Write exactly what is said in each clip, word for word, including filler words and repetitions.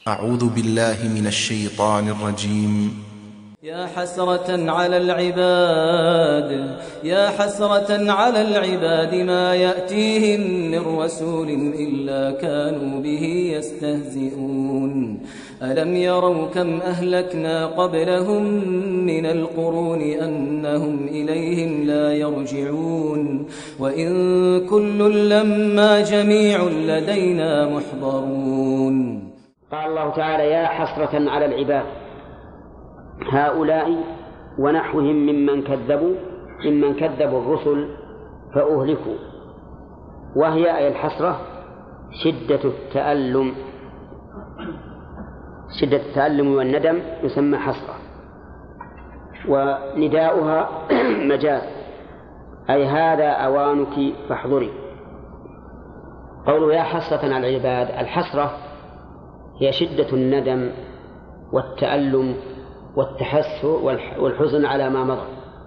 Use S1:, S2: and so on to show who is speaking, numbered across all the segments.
S1: أعوذ بالله من الشيطان الرجيم.
S2: يا حسرة على العباد يا حسرة على العباد ما يأتيهم من رسول إلا كانوا به يستهزئون ألم يروا كم أهلكنا قبلهم من القرون أنهم إليهم لا يرجعون وإن كل لما جميع لدينا محضرون.
S3: قال الله تعالى: يا حسرة على العباد، هؤلاء ونحوهم ممن كذبوا ممن كذبوا الرسل فأهلكوا. وهي أي الحسرة شدة التألم شدة التألم والندم يسمى حسرة. ونداؤها مجاز، أي هذا أوانك فاحضري. قوله يا حسرة على العباد، الحسرة هي شدة الندم والتألم والتحسر والحزن على ما مضى.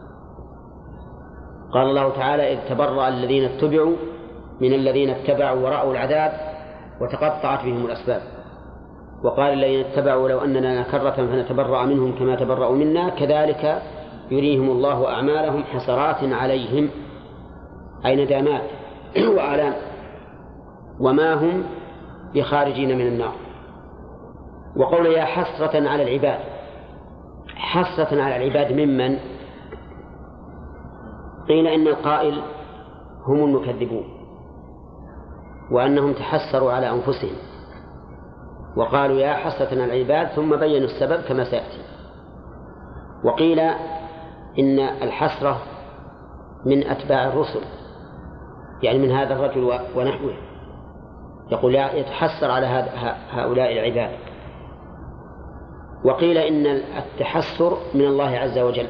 S3: قال الله تعالى: إذ تبرأ الذين اتبعوا من الذين اتبعوا ورأوا العذاب وتقطعت بهم الأسباب. وقال الذين اتبعوا: لو أننا كرة فنتبرأ منهم كما تبرأوا منا كذلك يريهم الله أعمالهم حسرات عليهم، أي ندامات وآلام، وما هم بخارجين من النار. وقول يا حسرة على العباد، حسرة على العباد ممن؟ قيل إن القائل هم المكذبون وأنهم تحسروا على أنفسهم وقالوا يا حسرة على العباد، ثم بينوا السبب كما سيأتي. وقيل إن الحسرة من أتباع الرسل، يعني من هذا الرجل ونحوه، يقول يتحسر على هؤلاء العباد. وقيل إن التحسر من الله عز وجل،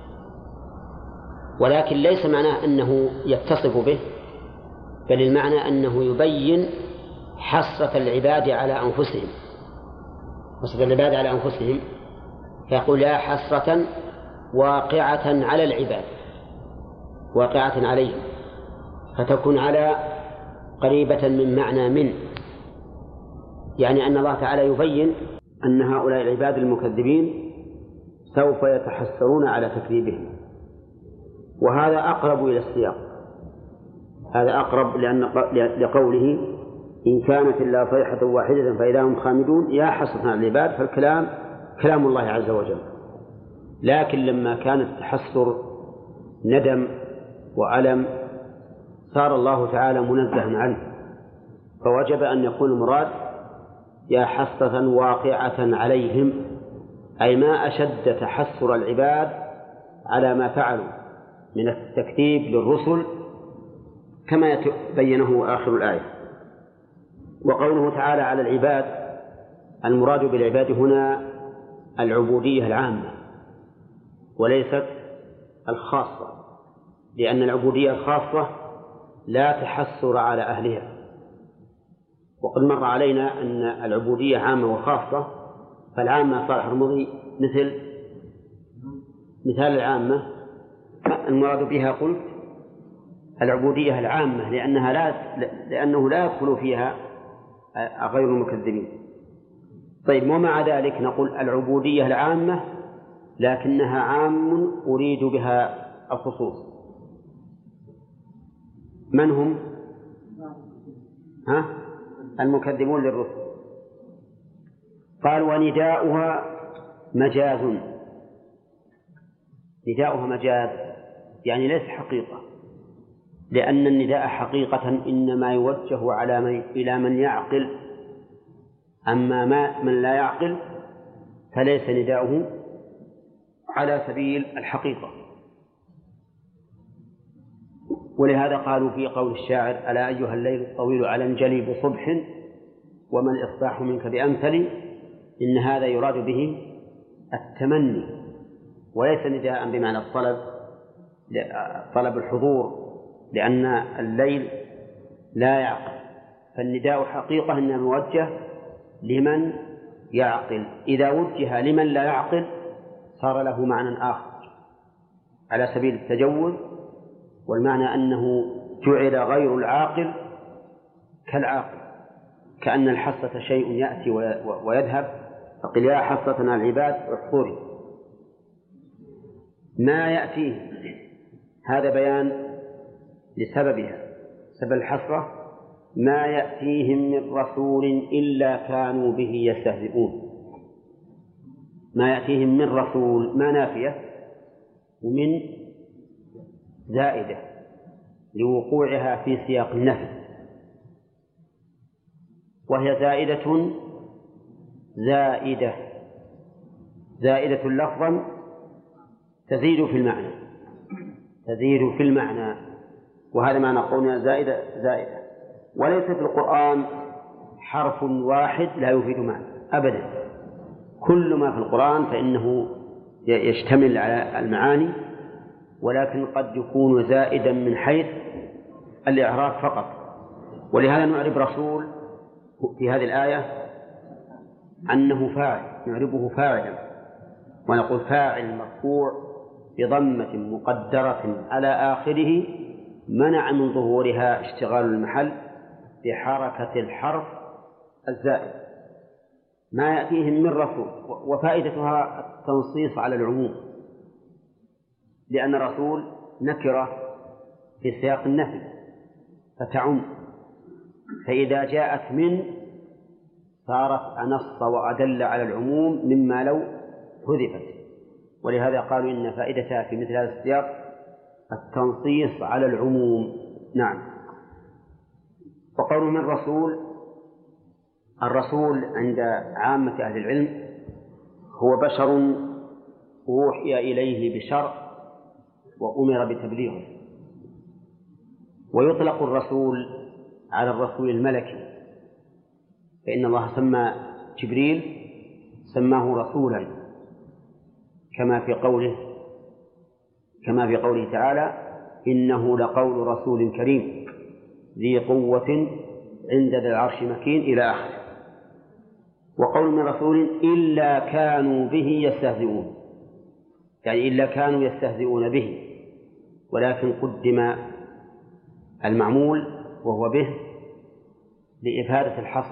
S3: ولكن ليس معناه أنه يتصف به، بل المعنى أنه يبين حسرة العباد على أنفسهم حسرة العباد على أنفسهم فيقول يا حسرة واقعة على العباد، واقعة عليهم، فتكون على قريبة من معنى من، يعني أن الله تعالى يبين أن هؤلاء العباد المكذبين سوف يتحسرون على تكذيبهم. وهذا أقرب إلى السياق، هذا أقرب لأن لقوله إن كانت إلا صيحة واحدة فإذا هم خامدون يا حسرة على العباد، فالكلام كلام الله عز وجل. لكن لما كان التحسر ندم وألم صار الله تعالى منزها عنه، فوجب أن يكون المراد يا حسرة واقعة عليهم، أي ما أشد تحسر العباد على ما فعلوا من التكذيب للرسل كما بينه آخر الآية. وقوله تعالى على العباد، المراد بالعباد هنا العبودية العامة وليست الخاصة، لأن العبودية الخاصة لا تحسر على أهلها. وقد مر علينا أن العبودية عامة وخاصة، فالعامة صالح رمضي مثل مثال العامة المراد بها قلت العبودية العامة، لأنها لا لأنه لا يدخل فيها غير المكذبين. طيب، ومع ذلك نقول العبودية العامة لكنها عام أريد بها الخصوص. من هم؟ ها؟ المكذبون للرسل. قال ونداؤها مجاز، نداؤها مجاز يعني ليس حقيقة، لأن النداء حقيقة إنما يوجه على من إلى من يعقل، أما ما من لا يعقل فليس نداؤه على سبيل الحقيقة. ولهذا قالوا في قول الشاعر ألا أيها الليل الطويل على انجلي بصبح وما الإصباح منك بأمثل، إن هذا يراد به التمني وليس نداء بمعنى الطلب طلب الحضور، لأن الليل لا يعقل، فالنداء حقيقة إنه موجه لمن يعقل. إذا وجه لمن لا يعقل صار له معنى آخر على سبيل التجوز، والمعنى أنه جعل غير العاقل كالعاقل، وكأن الحصة شيء يأتي ويذهب، فقل يا حصة على العباد احضري ما يأتيه. هذا بيان لسببها، سبب الحسرة ما يأتيهم من رسول إلا كانوا به يستهزئون. ما يأتيهم من رسول ما نافية ومن زائدة لوقوعها في سياق النفي، وهي زائدة زائدة زائدة لفظا تزيد في المعنى تزيد في المعنى وهذا معنى قولنا زائدة زائدة. وليس في القرآن حرف واحد لا يفيد معنى أبدا، كل ما في القرآن فإنه يشتمل على المعاني، ولكن قد يكون زائدا من حيث الإعراب فقط. ولهذا نعرب رسول في هذه الآية أنه فاعل، نعربه فاعلا ونقول فاعل مرفوع بضمة مقدرة على آخره منع من ظهورها اشتغال المحل بحركة الحرف الزائد. ما يأتيهم من رسول، وفائدتها التنصيص على العموم، لأن الرسول نكرة في سياق النفي فتعم، فإذا جاءت من صارت أنص وأدل على العموم مما لو حذفت. ولهذا قالوا إن فائدتها في مثل هذا السياق التنصيص على العموم. نعم. وقول من رسول، الرسول عند عامة أهل العلم هو بشر أوحي إليه بشرع وأمر بتبليغه. ويطلق الرسول على الرسول الملكي، فإن الله سمى جبريل سماه رسولا كما في قوله كما في قوله تعالى إنه لقول رسول كريم ذي قوة عند ذي العرش مكين إلى آخره. وقول من رسول إلا كانوا به يستهزئون، يعني إلا كانوا يستهزئون به، ولكن قدم المعمول وهو به لإفادة الحصر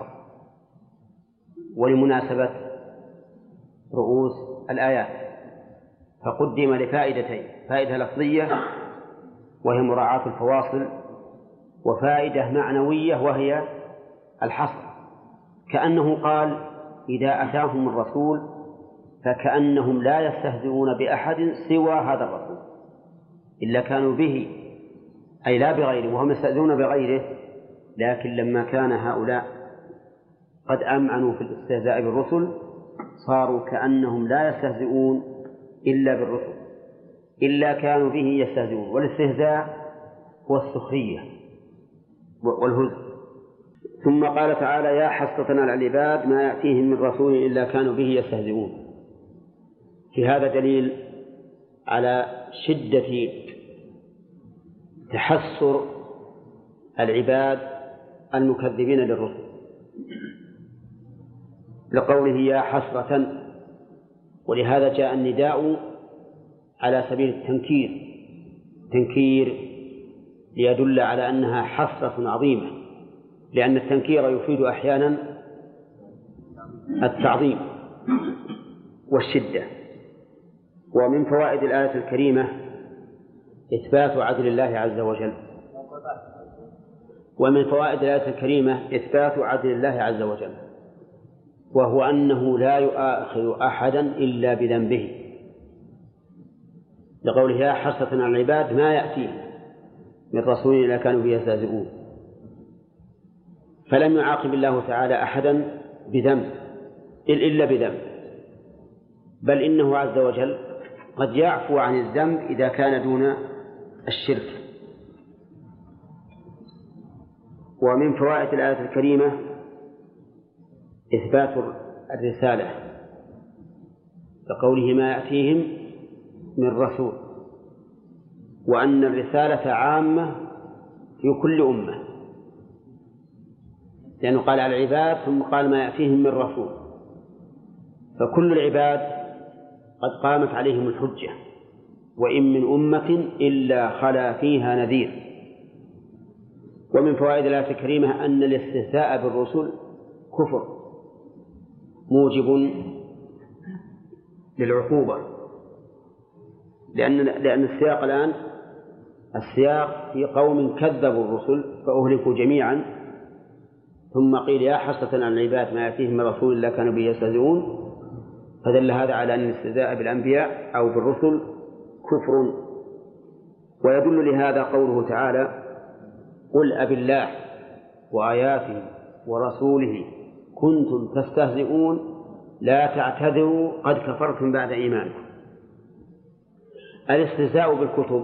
S3: ولمناسبة رؤوس الآيات، فقدم لفائدتين: فائدة لفظية وهي مراعاة الفواصل، وفائدة معنوية وهي الحصر. كأنه قال إذا أتاهم الرسول فكأنهم لا يستهزئون بأحد سوى هذا الرسول، إلا كانوا به أي لا بغيره، وهم يستهزئون بغيره. لكن لما كان هؤلاء قد أمعنوا في الاستهزاء بالرسل صاروا كأنهم لا يستهزئون إلا بالرسل، إلا كانوا به يستهزئون. والاستهزاء هو السخرية والهزء. ثم قال تعالى يا حسرة على العباد ما يأتيهم من رسول إلا كانوا به يستهزئون. في هذا دليل على شدة تحسر العباد المكذبين للرسل، لقوله يا حسرة، ولهذا جاء النداء على سبيل التنكير تنكير ليدل على أنها حسرة عظيمة، لأن التنكير يفيد أحيانا التعظيم والشدة. ومن فوائد الآية الكريمة إثبات عدل الله عز وجل ومن فوائد الآية الكريمة إثبات عدل الله عز وجل وهو أنه لا يؤاخذ أحدا إلا بذنبه، لقوله يا حسرة على العباد ما يأتيه من رسول إلا كانوا به يستهزئون. فلم يعاقب الله تعالى أحدا بذنب إلا بذنب، بل إنه عز وجل قد يعفو عن الذنب إذا كان دون الشرك. ومن فوائد الآية الكريمة إثبات الرسالة، كقوله ما يأتيهم من رسول، وأن الرسالة عامة في كل أمة، لأنه قال على العباد ثم قال ما يأتيهم من رسول، فكل العباد قد قامت عليهم الحجة، وإن من أمة إلا خلا فيها نذير. ومن فوائد الآية الكريمة أن الاستهزاء بالرسل كفر موجب للعقوبة، لأن لأن السياق الآن السياق في قوم كذبوا الرسل فأهلكوا جميعا، ثم قيل يا حسرة على العباد ما يأتيهم من رسول الله كانوا به يستهزئون، فدل هذا على أن الاستهزاء بالأنبياء أو بالرسل كفر. ويدل لهذا قوله تعالى قل أبي الله وآياته ورسوله كنتم تستهزئون لا تعتذروا قد كفرتم بعد إيمانكم. الاستهزاء بالكتب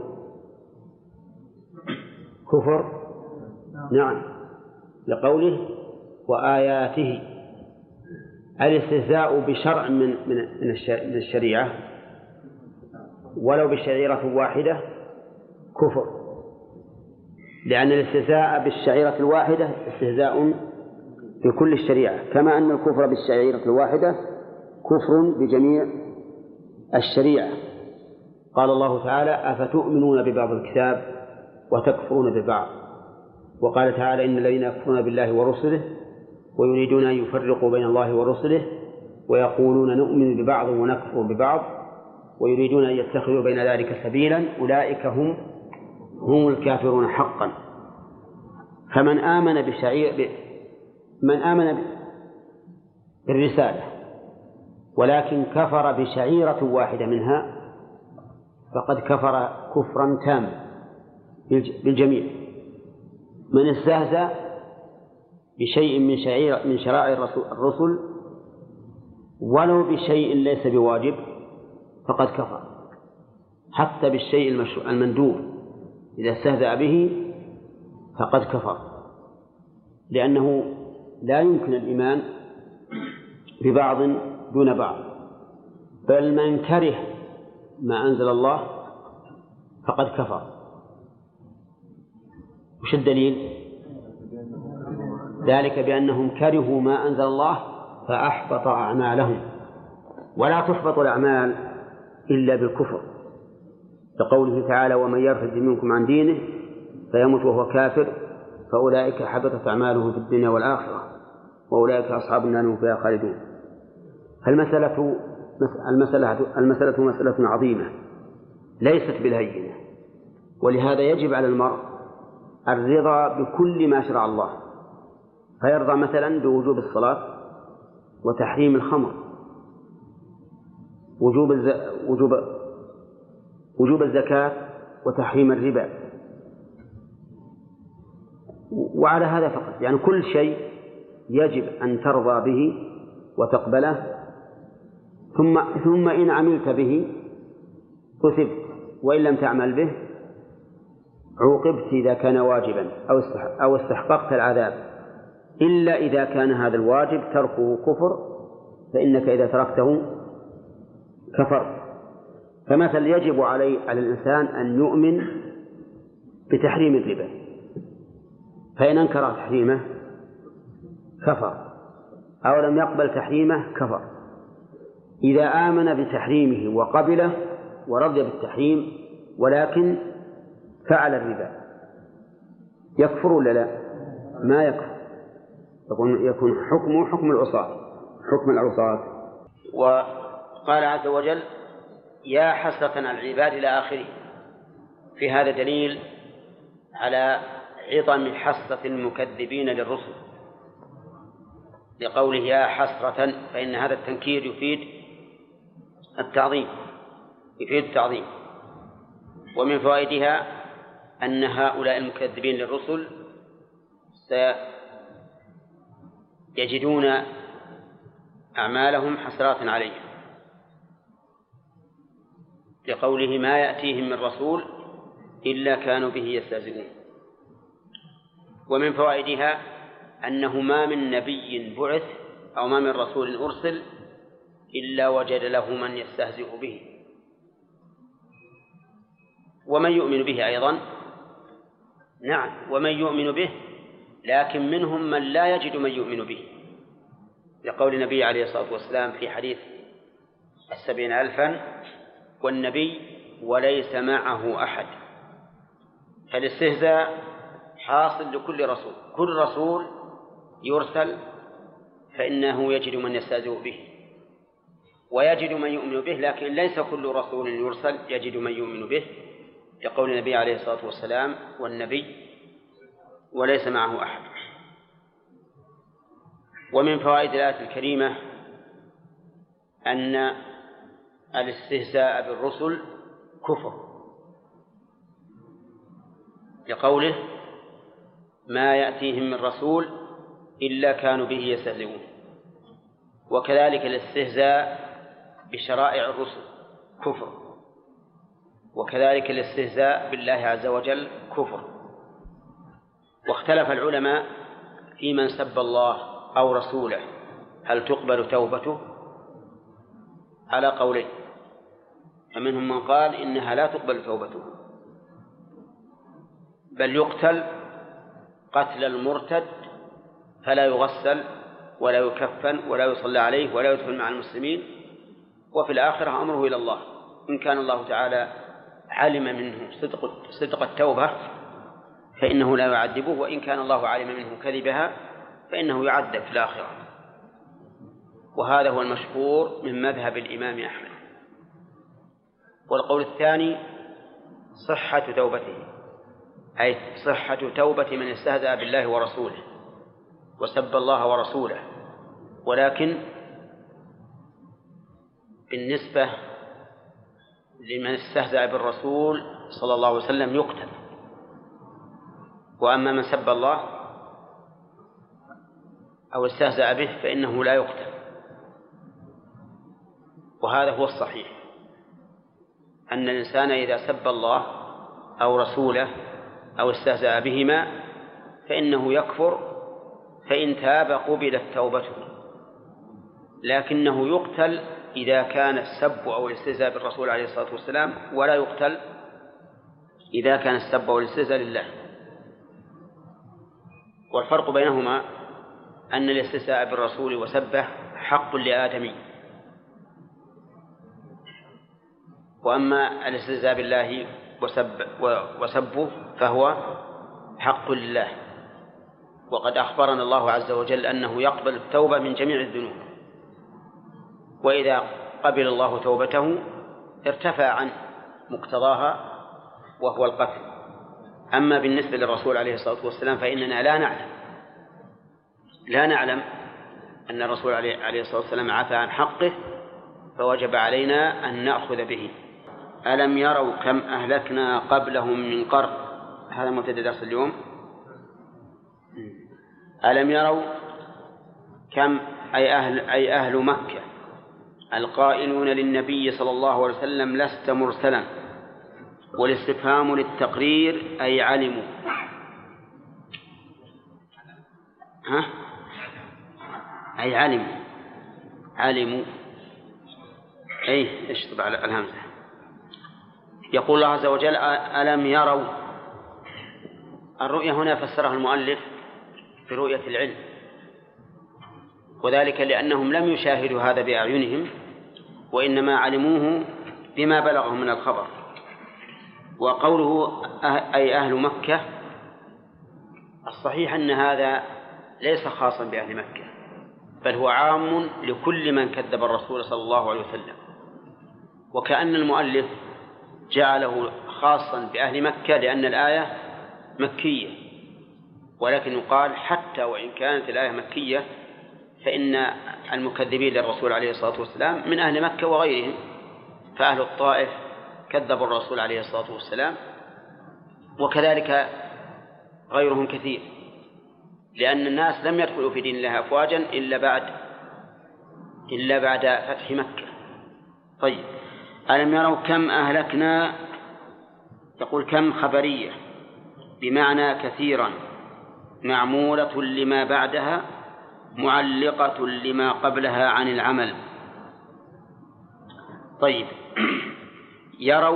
S3: كفر، نعم، لقوله وآياته. الاستهزاء بشرع من من الشريعة ولو بشعيرة واحدة كفر، لأن الاستهزاء بالشعيرة الواحدة استهزاء بكل الشريعة، كما أن الكفر بالشعيرة الواحدة كفر بجميع الشريعة. قال الله تعالى أفتؤمنون ببعض الكتاب وتكفرون ببعض، وقال تعالى إن الذين يكفرون بالله ورسله ويريدون أن يفرقوا بين الله ورسله ويقولون نؤمن ببعض ونكفر ببعض ويريدون أن يتخذوا بين ذلك سبيلا أولئك هم هم الكافرون حقا. فمن آمن بشعير من آمن بالرسالة ولكن كفر بشعيرة واحدة منها فقد كفر كفرا تاما بالجميع. من استهزأ بشيء من شعير من شرائع الرسل ولو بشيء ليس بواجب فقد كفر، حتى بالشيء المندوب إذا استهزأ به فقد كفر، لأنه لا يمكن الإيمان ببعض دون بعض، بل من كره ما أنزل الله فقد كفر. وش الدليل؟ ذلك بأنهم كرهوا ما أنزل الله فأحبط أعمالهم، ولا تحبط الأعمال إلا بالكفر، لقوله تعالى ومن يرتد منكم عن دينه فيموت وهو كافر فأولئك حبطت أعمالهم في الدنيا والآخرة وأولئك أصحاب النار هم فيها خالدون. المسألة المسألة المسألة مسألة عظيمة ليست بالهينة، ولهذا يجب على المرء الرضا بكل ما شرع الله، فيرضى مثلا بوجوب الصلاة وتحريم الخمر، وجوب الز... وجوب وجوب الزكاة وتحريم الربا، وعلى هذا فقط، يعني كل شيء يجب أن ترضى به وتقبله، ثم ثم إن عملت به أثبت، وإن لم تعمل به عوقبت إذا كان واجبا أو استحققت العذاب، إلا إذا كان هذا الواجب تركه كفر، فإنك إذا تركته كفر. فمثل يجب علي على الإنسان أن يؤمن بتحريم الربا، فإن أنكر تحريمه كفر، أو لم يقبل تحريمه كفر. إذا آمن بتحريمه وقبله ورضي بالتحريم ولكن فعل الربا يكفر ولا لا؟ ما يكفر، يكون حكمه حكم العصاة حكم العصاة. وقال عز وجل يا حسرة على العباد إلى آخره. في هذا دليل على عظم حسرة المكذبين للرسل، لقوله يا حسرة، فإن هذا التنكير يفيد التعظيم يفيد التعظيم. ومن فوائدها أن هؤلاء المكذبين للرسل سيجدون أعمالهم حسرات عليهم، لقوله ما يأتيهم من رسول إلا كانوا به يستهزئون. ومن فوائدها أنه ما من نبي بعث أو ما من رسول أرسل إلا وجد له من يستهزئ به ومن يؤمن به أيضا. نعم، ومن يؤمن به، لكن منهم من لا يجد من يؤمن به، لقول النبي عليه الصلاة والسلام في حديث السبعين ألفا والنبي وليس معه أحد. فالاستهزاء حاصل لكل رسول، كل رسول يرسل فإنه يجد من يستهزئ به ويجد من يؤمن به، لكن ليس كل رسول يرسل يجد من يؤمن به، لقول النبي عليه الصلاة والسلام: والنبي وليس معه أحد. ومن فوائد الآية الكريمة أن الاستهزاء بالرسل كفر، لقوله: ما يأتيهم من رسول إلا كانوا به يستهزئون. وكذلك الاستهزاء بشرائع الرسل كفر، وكذلك الاستهزاء بالله عز وجل كفر. واختلف العلماء في من سب الله أو رسوله هل تقبل توبته على قولين، فمنهم من قال إنها لا تقبل توبته بل يقتل قتل المرتد فلا يغسل ولا يكفن ولا يصلى عليه ولا يدفن مع المسلمين، وفي الآخرة أمره إلى الله، إن كان الله تعالى علم منه صدق, صدق التوبة فإنه لا يعذبه، وإن كان الله علم منه كذبها فإنه يعذب في الآخرة. وهذا هو المشهور من مذهب الإمام أحمد. والقول الثاني صحة توبته، أي صحة توبة من استهزأ بالله ورسوله وسب الله ورسوله، ولكن بالنسبة لمن استهزأ بالرسول صلى الله عليه وسلم يقتل، وأما من سب الله أو استهزأ به فإنه لا يقتل. وهذا هو الصحيح، أن الإنسان إذا سب الله أو رسوله أو استهزأ بهما فإنه يكفر، فإن تاب قبلت توبته، لكنه يقتل إذا كان السب أو الاستهزاء بالرسول عليه الصلاة والسلام، ولا يقتل إذا كان السب أو الاستهزاء لله. والفرق بينهما أن الاستهزاء بالرسول وسبه حق لآدمي، وأما الاستهزاء بالله وسب وسبه فهو حق لله. وقد أخبرنا الله عز وجل أنه يقبل التوبة من جميع الذنوب، وإذا قبل الله توبته ارتفع عن مقتضاها وهو القتل. أما بالنسبة للرسول عليه الصلاة والسلام فإننا لا نعلم لا نعلم أن الرسول عليه الصلاة والسلام عفى عن حقه، فوجب علينا أن نأخذ به. ألم يروا كم أهلكنا قبلهم من قرن، هذا مبتدأ درس اليوم. ألم يروا كم أي أهل, أي أهل مكة القائلون للنبي صلى الله عليه وسلم لست مرسلا، والاستفهام للتقرير أي علموا. ها؟ أي علموا علموا أي إيش طبع الهمزة. يقول الله عز وجل ألم يروا. الرؤية هنا فسرها المؤلف برؤية العلم، وذلك لأنهم لم يشاهدوا هذا بأعينهم، وإنما علموه بما بلغهم من الخبر. وقوله أي أهل مكة، الصحيح أن هذا ليس خاصا بأهل مكة، بل هو عام لكل من كذب الرسول صلى الله عليه وسلم. وكأن المؤلف جعله خاصا بأهل مكة لأن الآية مكية، ولكن يقال حتى وإن كانت الآية مكية فإن المكذبين للرسول عليه الصلاة والسلام من أهل مكة وغيرهم، فأهل الطائف كذبوا الرسول عليه الصلاة والسلام، وكذلك غيرهم كثير، لأن الناس لم يدخلوا في دين الله أفواجا إلا بعد إلا بعد فتح مكة. طيب، ألم يروا كم أهلكنا، يقول كم خبرية بمعنى كثيرا، معمولة لما بعدها، معلقة لما قبلها عن العمل. طيب، يروا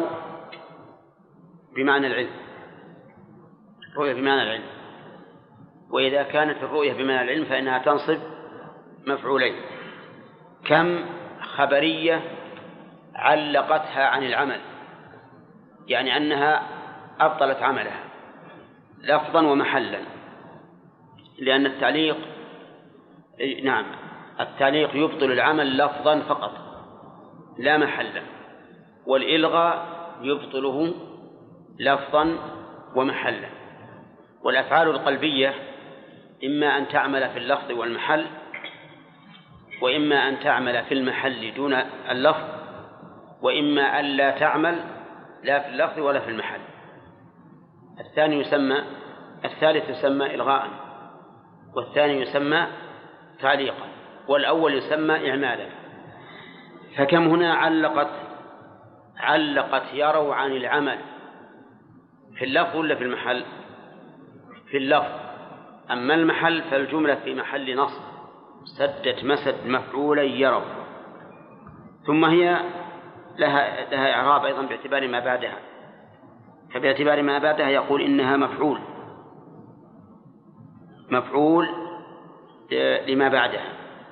S3: بمعنى العلم، رؤية بمعنى العلم، وإذا كانت الرؤية بمعنى العلم فإنها تنصب مفعولين. كم خبرية علقتها عن العمل، يعني أنها أبطلت عملها لفظا ومحلا، لأن التعليق نعم التعليق يبطل العمل لفظا فقط لا محلا، والإلغاء يبطله لفظا ومحلا. والأفعال القلبية إما أن تعمل في اللفظ والمحل، وإما أن تعمل في المحل دون اللفظ، وإما أن لا تعمل لا في اللفظ ولا في المحل. الثاني يسمى الثالث يسمى إلغاء، والثاني يسمى تعليقا، والأول يسمى إعمالا. فكم هنا علقت علقت يروا عن العمل في اللفظ ولا في المحل؟ في اللفظ. أما المحل فالجملة في محل نصب، سدت مسد مفعولا يروا. ثم هي لها, لها إعراب أيضا باعتبار ما بعدها، فباعتبار ما بعدها يقول إنها مفعول مفعول لما بعدها،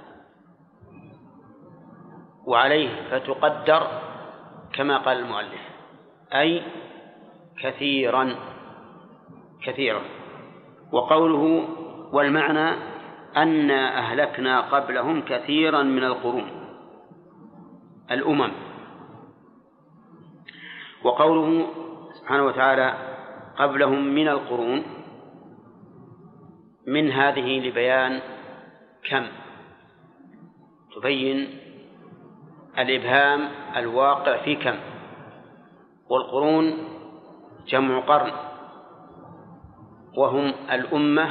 S3: وعليه فتقدر كما قال المؤلف أي كثيرا كثيرا. وقوله والمعنى أن أهلكنا قبلهم كثيرا من القرون الأمم. وقوله سبحانه وتعالى قبلهم من القرون، من هذه لبيان كم، تبين الإبهام الواقع في كم. والقرون جمع قرن، وهم الأمة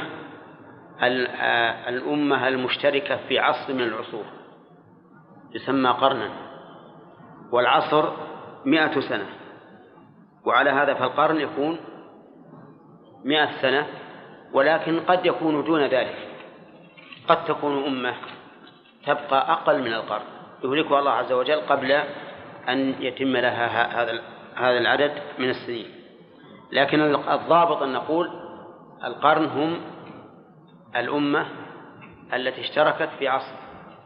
S3: الأمة المشتركة في عصر من العصور يسمى قرنا، والعصر مئة سنة، وعلى هذا فالقرن يكون مئة سنة، ولكن قد يكون دون ذلك، قد تكون أمة تبقى أقل من القرن يهلكها الله عز وجل قبل أن يتم لها هذا هذا العدد من السنين. لكن الضابط أن نقول القرن هم الأمة التي اشتركت في عصر.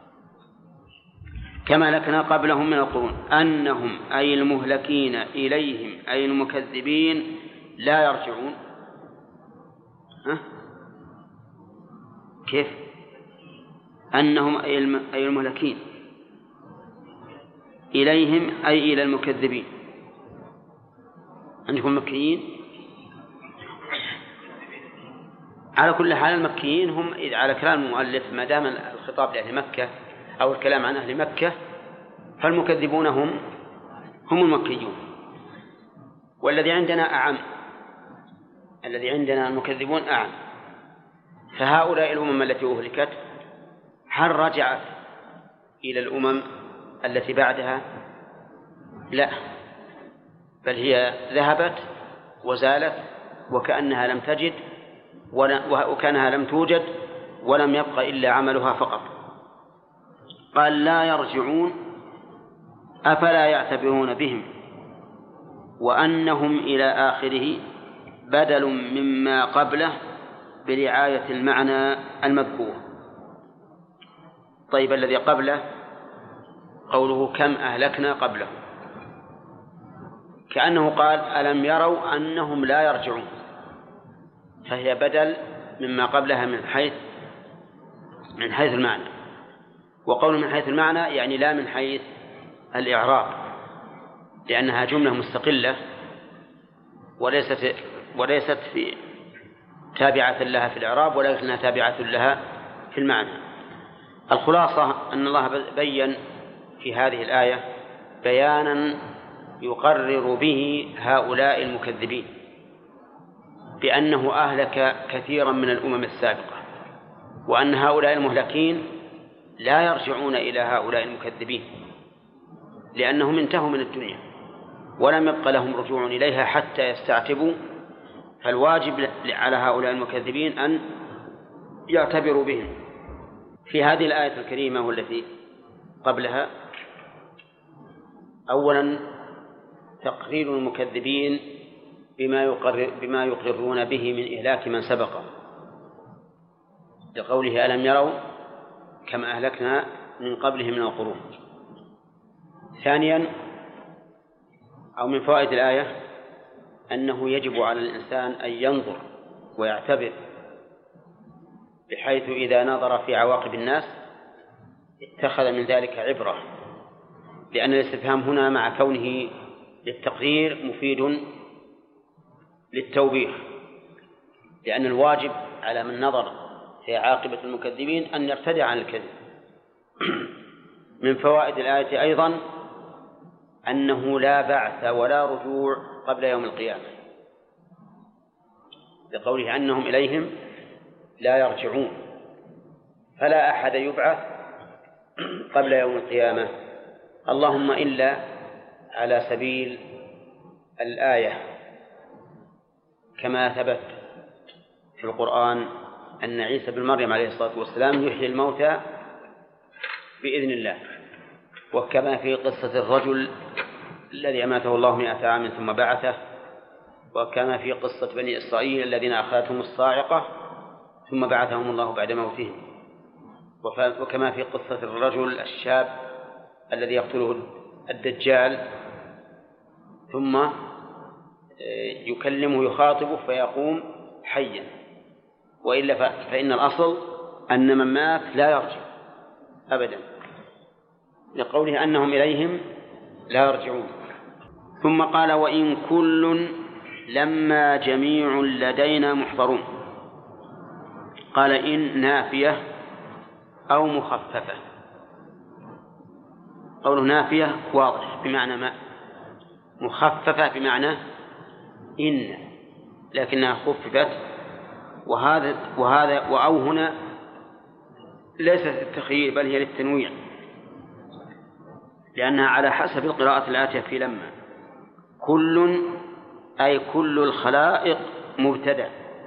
S3: كما لكنا قبلهم من القرون أنهم أي المهلكين إليهم أي المكذبين لا يرجعون. ها؟ كيف؟ أنهم أي المهلكين إليهم أي إلى المكذبين. عندكم مكيين؟ على كل حال المكيين هم على كلام المؤلف ما دام الخطاب لأهل مكة أو الكلام عن أهل مكة فالمكذبون هم هم المكيون. والذي عندنا أعم، الذي عندنا المكذبون أعم. فهؤلاء الأمم التي أهلكت هل رجعت إلى الأمم التي بعدها؟ لا، بل هي ذهبت وزالت وكأنها لم تجد وكأنها لم توجد، ولم يبق إلا عملها فقط. قال لا يرجعون أفلا يعتبرون بهم، وأنهم إلى آخره بدل مما قبله برعاية المعنى المذكور. طيب الذي قبله قوله كم أهلكنا قبله، كأنه قال ألم يروا أنهم لا يرجعون، فهي بدل مما قبلها من حيث من حيث المعنى. وقول من حيث المعنى يعني لا من حيث الإعراب، لأنها جملة مستقلة وليست وليست في تابعة لها في الإعراب، ولكنها تابعة لها في المعنى. الخلاصة أن الله بيّن في هذه الآية بيانا يقرر به هؤلاء المكذبين بأنه أهلك كثيرا من الأمم السابقة، وأن هؤلاء المهلكين لا يرجعون إلى هؤلاء المكذبين لأنهم انتهوا من الدنيا ولم يبق لهم رجوع إليها حتى يستعتبوا. فالواجب على هؤلاء المكذبين أن يعتبروا بهم. في هذه الآية الكريمة والتي قبلها أولا تقرير المكذبين بما يقرر بما يقرون به من إهلاك من سبق، لقوله ألم يروا كم أهلكنا من قبلهم من القرون. ثانيا أو من فوائد الآية أنه يجب على الإنسان أن ينظر ويعتبر، بحيث إذا نظر في عواقب الناس اتخذ من ذلك عبرة، لأن الاستفهام هنا مع كونه للتقرير مفيد للتوبيخ، لأن الواجب على من نظر في عاقبة المكذبين أن يرتدع عن الكذب. من فوائد الآية أيضا أنه لا بعث ولا رجوع قبل يوم القيامة، لقوله أنهم إليهم لا يرجعون، فلا أحد يبعث قبل يوم القيامة، اللهم إلا على سبيل الآية كما ثبت في القرآن أن عيسى بن مريم عليه الصلاة والسلام يحيي الموتى بإذن الله، وكما في قصة الرجل الذي أماته الله مئة عام ثم بعثه، وكما في قصة بني إسرائيل الذين أخذتهم الصاعقة ثم بعثهم الله بعد موتهم، وكما في قصة الرجل الشاب الذي يقتله الدجال ثم يكلمه يخاطبه فيقوم حيا، وإلا فإن الأصل أن من مات لا يرجع أبدا، لقوله أنهم إليهم لا يرجعون. ثم قال وإن كل لما جميع لدينا محضرون. قال إن نافية أو مخففة. قوله نافية واضح بمعنى ما، مخففة بمعنى إن، لكنها خففت، وهذا وهذا وأو هنا ليست التخيير بل هي للتنويع، لأنها على حسب القراءة الآتية في لما. كل أي كل الخلائق مبتدأ،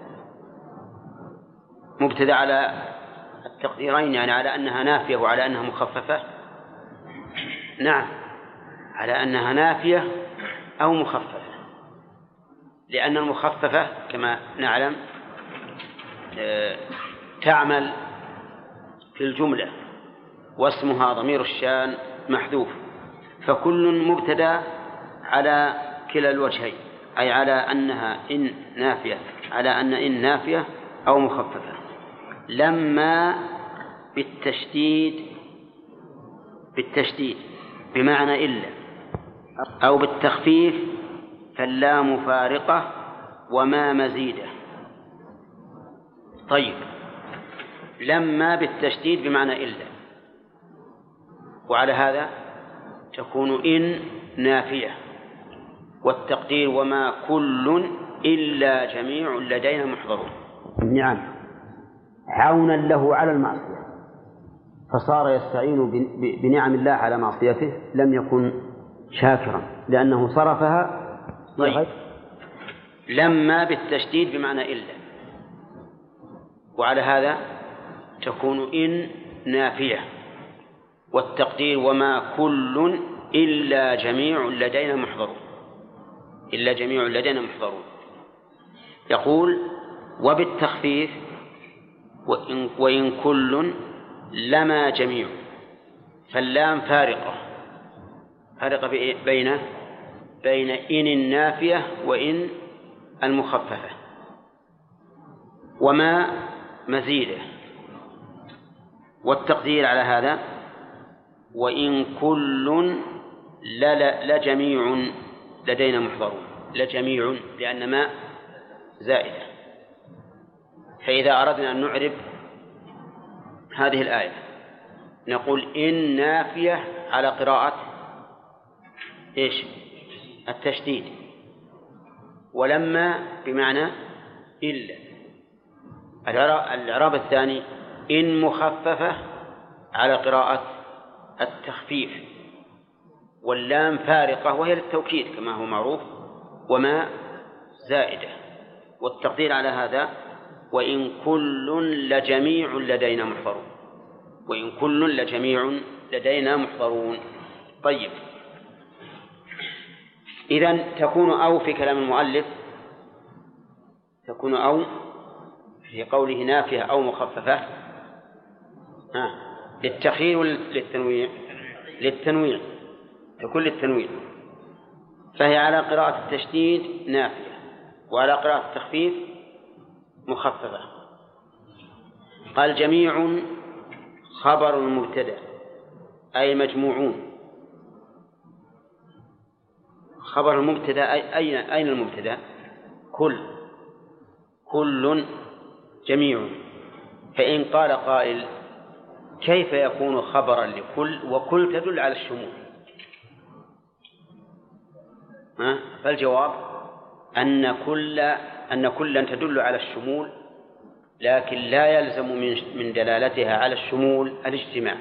S3: مبتدأ على التقديرين، يعني على أنها نافية وعلى أنها مخففة. نعم، على أنها نافية أو مخففة، لأن المخففة كما نعلم تعمل في الجملة واسمها ضمير الشان محذوف، فكل مبتدأ على كلا الوجهين، أي على أنها إن نافية، على أن إن نافية أو مخففة. لما بالتشديد، بالتشديد بمعنى إلا، أو بالتخفيف فاللام فارقة وما مزيدة. طيب، لما بالتشديد بمعنى إلا، وعلى هذا تكون إن نافية، والتقدير وما كل إلا جميع لدينا محضرون. نعم، عونا له على المعصية، فصار يستعين بنعم الله على معصيته، لم يكن شاكرا لأنه صرفها. طيب، لما بالتشديد بمعنى إلا، وعلى هذا تكون إن نافية، والتقدير وما كل إلا جميع لدينا محضرون، إلا جميع لدينا محضرون. يقول وبالتخفيف وإن, وإن كل لما جميع، فاللام فارقة، فارقة بين بين إن النافية وإن المخففة، وما مزيده، والتقدير على هذا وإن كل لجميع لدينا محضرون. لجميع لأن ما زائدة، فإذا أردنا أن نعرب هذه الآية نقول إن نافية على قراءة إيش؟ التشديد، ولما بمعنى إلا. الإعراب الثاني إن مخففة على قراءة التخفيف، واللام فارقة وهي للتوكيد كما هو معروف، وما زائدة، والتقدير على هذا وإن كل لجميع لدينا محضرون، وإن كل لجميع لدينا محضرون. طيب، إذن تكون أو في كلام المؤلف، تكون أو في قوله نافية أو مخففة ها للتخيير وللتنويع؟ للتنويع، تكون للتنويع، فهي على قراءة التشديد نافية، وعلى قراءة التخفيف مخففة. قال جميع خبر المبتدأ أي مجموعون. خبر المبتدأ أين أين المبتدأ؟ كل كل جميع. فإن قال قائل كيف يكون خبرا لكل وكل تدل على الشمول؟ ها؟ فالجواب أن كل أن كلا تدل على الشمول، لكن لا يلزم من دلالتها على الشمول الاجتماع.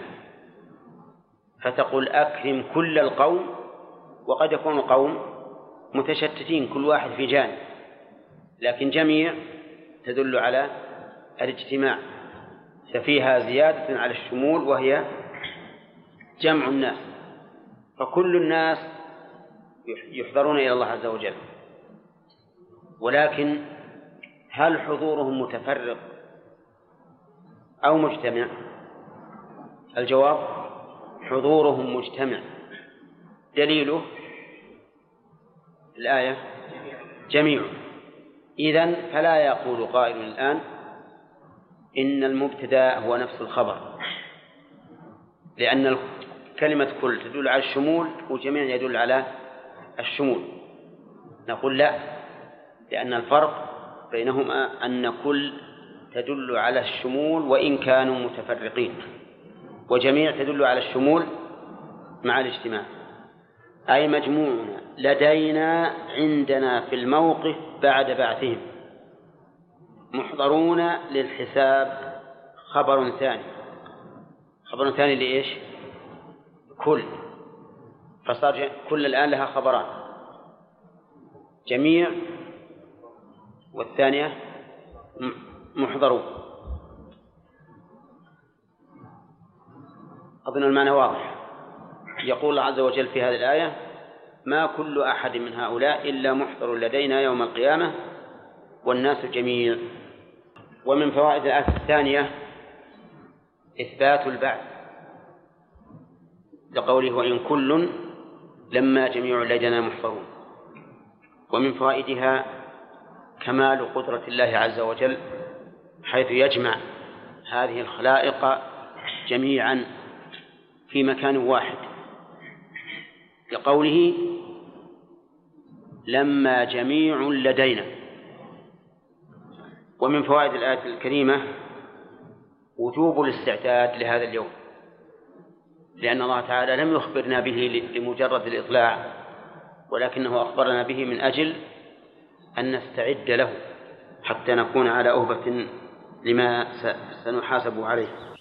S3: فتقول أكرم كل القوم، وقد يكون القوم متشتتين كل واحد في جانب، لكن جميع تدل على الاجتماع، ففيها زيادة على الشمول وهي جمع الناس. فكل الناس يحضرون إلى الله عز وجل، ولكن هل حضورهم متفرق أو مجتمع؟ الجواب حضورهم مجتمع. دليله الآية جميع. إذن فلا يقول قائل الآن إن المبتدأ هو نفس الخبر، لأن كلمة كل تدل على الشمول وجميع يدل على الشمول. نقول لا، لأن الفرق بينهما أن كل تدل على الشمول وإن كانوا متفرقين، وجميع تدل على الشمول مع الاجتماع. أي مجموعنا لدينا عندنا في الموقف بعد بعثهم محضرون للحساب. خبر ثاني، خبر ثاني لإيش؟ كل. فصار كل الآن لها خبران، جميع والثانية محضرون. أظن المعنى واضح. يقول الله عز وجل في هذه الآية ما كل أحد من هؤلاء إلا محضر لدينا يوم القيامة والناس جميع. ومن فوائد الآية الثانية إثبات البعث لقوله وإن كل لما جميع لدينا محضرون. ومن فوائدها كمال قدرة الله عز وجل حيث يجمع هذه الخلائق جميعا في مكان واحد، لقوله لما جميع لدينا. ومن فوائد الآية الكريمة وجوب الاستعداد لهذا اليوم، لأن الله تعالى لم يخبرنا به لمجرد الإطلاع، ولكنه أخبرنا به من أجل أن نستعد له حتى نكون على أهبة لما سنحاسب عليه.